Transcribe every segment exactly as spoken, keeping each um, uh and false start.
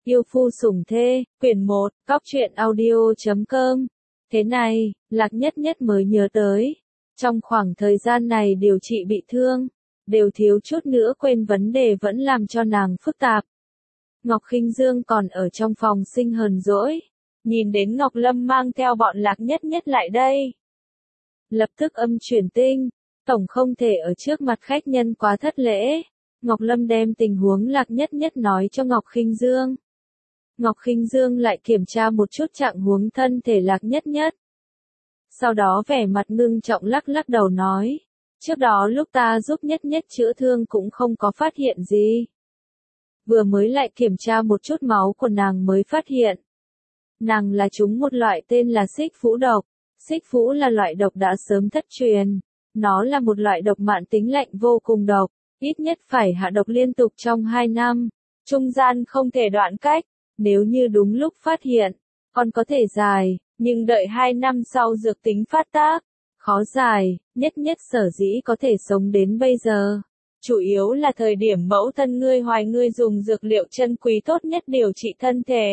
Yêu phu sủng thê, quyển một, cóc truyện audio chấm com. Thế này, Lạc Nhất Nhất mới nhớ tới. Trong khoảng thời gian này điều trị bị thương, đều thiếu chút nữa quên vấn đề vẫn làm cho nàng phức tạp. Ngọc Khinh Dương còn ở trong phòng sinh hờn dỗi, nhìn đến Ngọc Lâm mang theo bọn Lạc Nhất Nhất lại đây. Lập tức âm chuyển tinh, tổng không thể ở trước mặt khách nhân quá thất lễ. Ngọc Lâm đem tình huống Lạc Nhất Nhất nói cho Ngọc Khinh Dương. Ngọc Khinh Dương lại kiểm tra một chút trạng huống thân thể Lạc Nhất Nhất. Sau đó vẻ mặt ngưng trọng lắc lắc đầu nói, trước đó lúc ta giúp Nhất Nhất chữa thương cũng không có phát hiện gì. Vừa mới lại kiểm tra một chút máu của nàng mới phát hiện. Nàng là trúng một loại tên là xích phũ độc. Xích phũ là loại độc đã sớm thất truyền. Nó là một loại độc mãn tính lạnh vô cùng độc, ít nhất phải hạ độc liên tục trong hai năm. Trung gian không thể đoạn cách, nếu như đúng lúc phát hiện, còn có thể dài, nhưng đợi hai năm sau dược tính phát tác, khó dài. Nhất Nhất sở dĩ có thể sống đến bây giờ, chủ yếu là thời điểm mẫu thân ngươi hoài ngươi dùng dược liệu chân quý tốt nhất điều trị thân thể.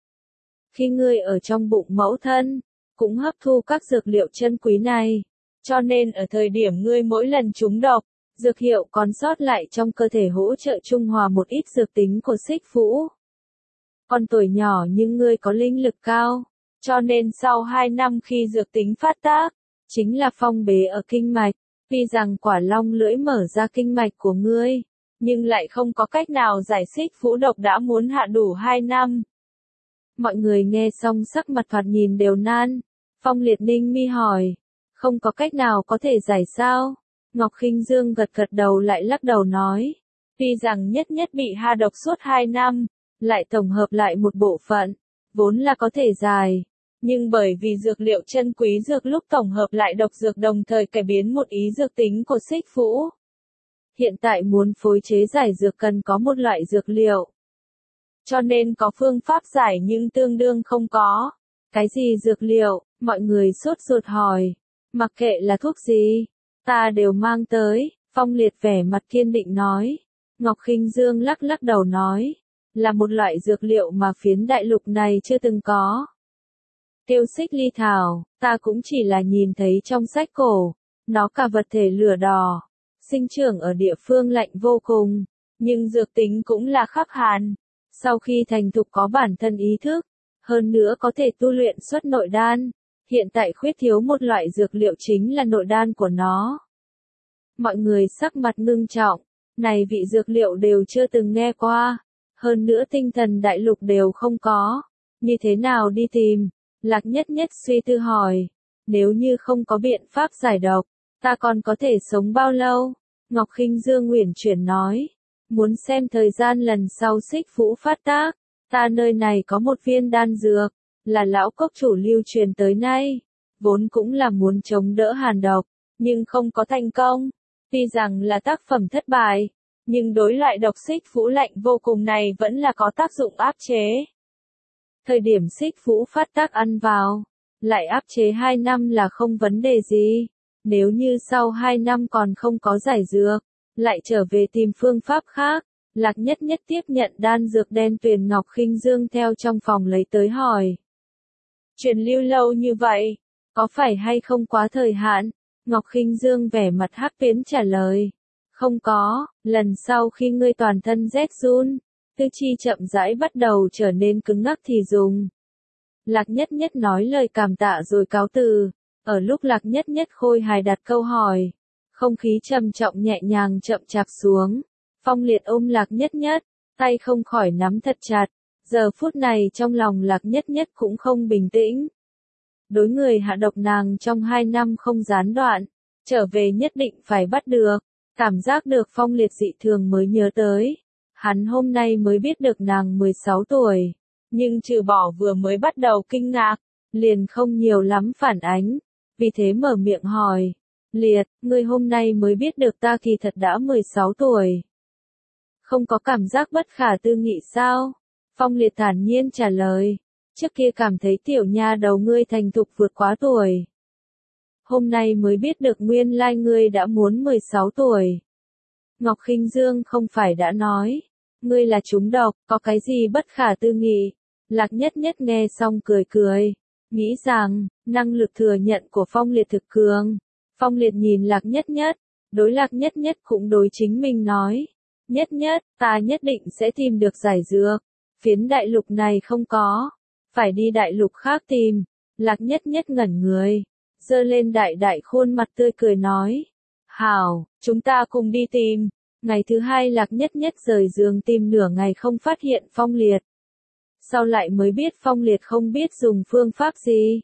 Khi ngươi ở trong bụng mẫu thân, cũng hấp thu các dược liệu chân quý này, cho nên ở thời điểm ngươi mỗi lần trúng độc, dược hiệu còn sót lại trong cơ thể hỗ trợ trung hòa một ít dược tính của xích phũ. Còn tuổi nhỏ nhưng ngươi có linh lực cao, cho nên sau hai năm khi dược tính phát tác, chính là phong bế ở kinh mạch, vì rằng quả long lưỡi mở ra kinh mạch của ngươi, nhưng lại không có cách nào giải xích phũ độc đã muốn hạ đủ hai năm. Mọi người nghe xong sắc mặt thoạt nhìn đều nan. Phong Liệt ninh mi hỏi, không có cách nào có thể giải sao? Ngọc Khinh Dương gật gật đầu lại lắc đầu nói, tuy rằng Nhất Nhất bị hạ độc suốt hai năm, lại tổng hợp lại một bộ phận, vốn là có thể giải, nhưng bởi vì dược liệu chân quý dược lúc tổng hợp lại độc dược đồng thời cải biến một ý dược tính của xích phũ. Hiện tại muốn phối chế giải dược cần có một loại dược liệu, cho nên có phương pháp giải nhưng tương đương không có. Cái gì dược liệu? Mọi người sốt ruột hỏi. Mặc kệ là thuốc gì, ta đều mang tới. Phong Liệt vẻ mặt kiên định nói. Ngọc Khinh Dương lắc lắc đầu nói, là một loại dược liệu mà phiến đại lục này chưa từng có. Tiêu xích ly thảo, ta cũng chỉ là nhìn thấy trong sách cổ. Nó cả vật thể lửa đỏ, sinh trưởng ở địa phương lạnh vô cùng, nhưng dược tính cũng là khắc hàn. Sau khi thành thục có bản thân ý thức, hơn nữa có thể tu luyện xuất nội đan. Hiện tại khuyết thiếu một loại dược liệu chính là nội đan của nó. Mọi người sắc mặt ngưng trọng, này vị dược liệu đều chưa từng nghe qua, hơn nữa tinh thần đại lục đều không có. Như thế nào đi tìm? Lạc Nhất Nhất suy tư hỏi, nếu như không có biện pháp giải độc, ta còn có thể sống bao lâu? Ngọc Khinh Dương uyển chuyển nói, muốn xem thời gian lần sau xích phũ phát tác, ta nơi này có một viên đan dược, là lão cốc chủ lưu truyền tới nay, vốn cũng là muốn chống đỡ hàn độc, nhưng không có thành công. Tuy rằng là tác phẩm thất bại, nhưng đối loại độc xích phũ lạnh vô cùng này vẫn là có tác dụng áp chế. Thời điểm xích phũ phát tác ăn vào, lại áp chế hai năm là không vấn đề gì. Nếu như sau hai năm còn không có giải dược, lại trở về tìm phương pháp khác. Lạc Nhất Nhất tiếp nhận đan dược đen tuyền Ngọc Khinh Dương theo trong phòng lấy tới hỏi. Truyền lưu lâu như vậy, có phải hay không quá thời hạn? Ngọc Khinh Dương vẻ mặt hắc tuyến trả lời. Không có, lần sau khi ngươi toàn thân rét run, tư chi chậm rãi bắt đầu trở nên cứng ngắc thì dùng. Lạc Nhất Nhất nói lời cảm tạ rồi cáo từ. Ở lúc Lạc Nhất Nhất khôi hài đặt câu hỏi, không khí trầm trọng nhẹ nhàng chậm chạp xuống. Phong Liệt ôm Lạc Nhất Nhất, tay không khỏi nắm thật chặt. Giờ phút này trong lòng Lạc Nhất Nhất cũng không bình tĩnh. Đối người hạ độc nàng trong hai năm không gián đoạn, trở về nhất định phải bắt được. Cảm giác được Phong Liệt dị thường mới nhớ tới. Hắn hôm nay mới biết được nàng mười sáu tuổi, nhưng trừ bỏ vừa mới bắt đầu kinh ngạc, liền không nhiều lắm phản ánh. Vì thế mở miệng hỏi, Liệt, ngươi hôm nay mới biết được ta kỳ thật đã mười sáu tuổi. Không có cảm giác bất khả tư nghị sao? Phong Liệt thản nhiên trả lời, trước kia cảm thấy tiểu nha đầu ngươi thành thục vượt quá tuổi. Hôm nay mới biết được nguyên lai ngươi đã muốn mười sáu tuổi. Ngọc Khinh Dương không phải đã nói, ngươi là trúng độc, có cái gì bất khả tư nghị. Lạc Nhất Nhất nghe xong cười cười, nghĩ rằng, năng lực thừa nhận của Phong Liệt thực cường. Phong Liệt nhìn Lạc Nhất Nhất, đối Lạc Nhất Nhất cũng đối chính mình nói, Nhất Nhất, ta nhất định sẽ tìm được giải dược, phiến đại lục này không có, phải đi đại lục khác tìm. Lạc Nhất Nhất ngẩn người, giơ lên đại đại khuôn mặt tươi cười nói, hảo, chúng ta cùng đi tìm. Ngày thứ hai Lạc Nhất Nhất rời giường tìm nửa ngày không phát hiện Phong Liệt. Sau lại mới biết Phong Liệt không biết dùng phương pháp gì.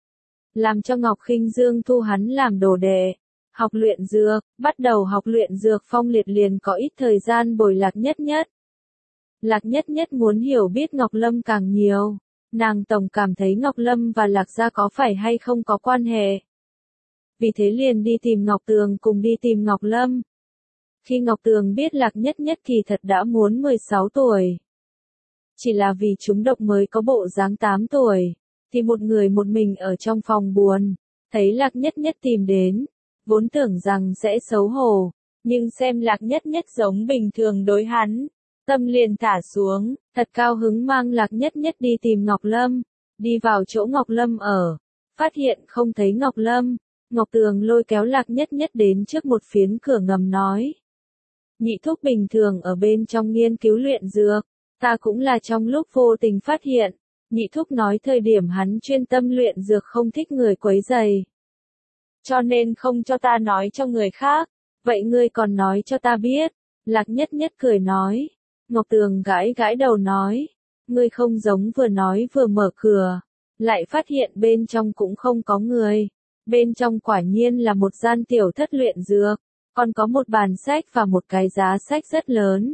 Làm cho Ngọc Khinh Dương thu hắn làm đồ đệ. Học luyện dược, bắt đầu học luyện dược Phong Liệt liền có ít thời gian bồi Lạc Nhất Nhất. Lạc Nhất Nhất muốn hiểu biết Ngọc Lâm càng nhiều. Nàng tổng cảm thấy Ngọc Lâm và Lạc Gia có phải hay không có quan hệ. Vì thế liền đi tìm Ngọc Tường cùng đi tìm Ngọc Lâm. Khi Ngọc Tường biết Lạc Nhất Nhất kỳ thật đã muốn mười sáu tuổi. Chỉ là vì trúng độc mới có bộ dáng tám tuổi, thì một người một mình ở trong phòng buồn, thấy Lạc Nhất Nhất tìm đến, vốn tưởng rằng sẽ xấu hổ, nhưng xem Lạc Nhất Nhất giống bình thường đối hắn, tâm liền thả xuống, thật cao hứng mang Lạc Nhất Nhất đi tìm Ngọc Lâm, đi vào chỗ Ngọc Lâm ở, phát hiện không thấy Ngọc Lâm, Ngọc Tường lôi kéo Lạc Nhất Nhất đến trước một phiến cửa ngầm nói. Nhị thúc bình thường ở bên trong nghiên cứu luyện dược, ta cũng là trong lúc vô tình phát hiện, nhị thúc nói thời điểm hắn chuyên tâm luyện dược không thích người quấy rầy. Cho nên không cho ta nói cho người khác, vậy ngươi còn nói cho ta biết. Lạc Nhất Nhất cười nói, Ngọc Tường gãi gãi đầu nói, ngươi không giống vừa nói vừa mở cửa, lại phát hiện bên trong cũng không có người, bên trong quả nhiên là một gian tiểu thất luyện dược, còn có một bàn sách và một cái giá sách rất lớn.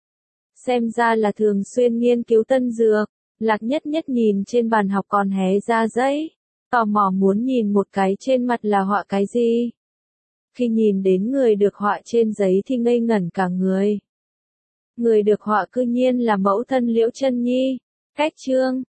Xem ra là thường xuyên nghiên cứu tân dược, Lạc Nhất Nhất nhìn trên bàn học còn hé ra giấy, tò mò muốn nhìn một cái trên mặt là họa cái gì. Khi nhìn đến người được họa trên giấy thì ngây ngẩn cả người. Người được họa cư nhiên là mẫu thân Liễu Chân Nhi. Cách chương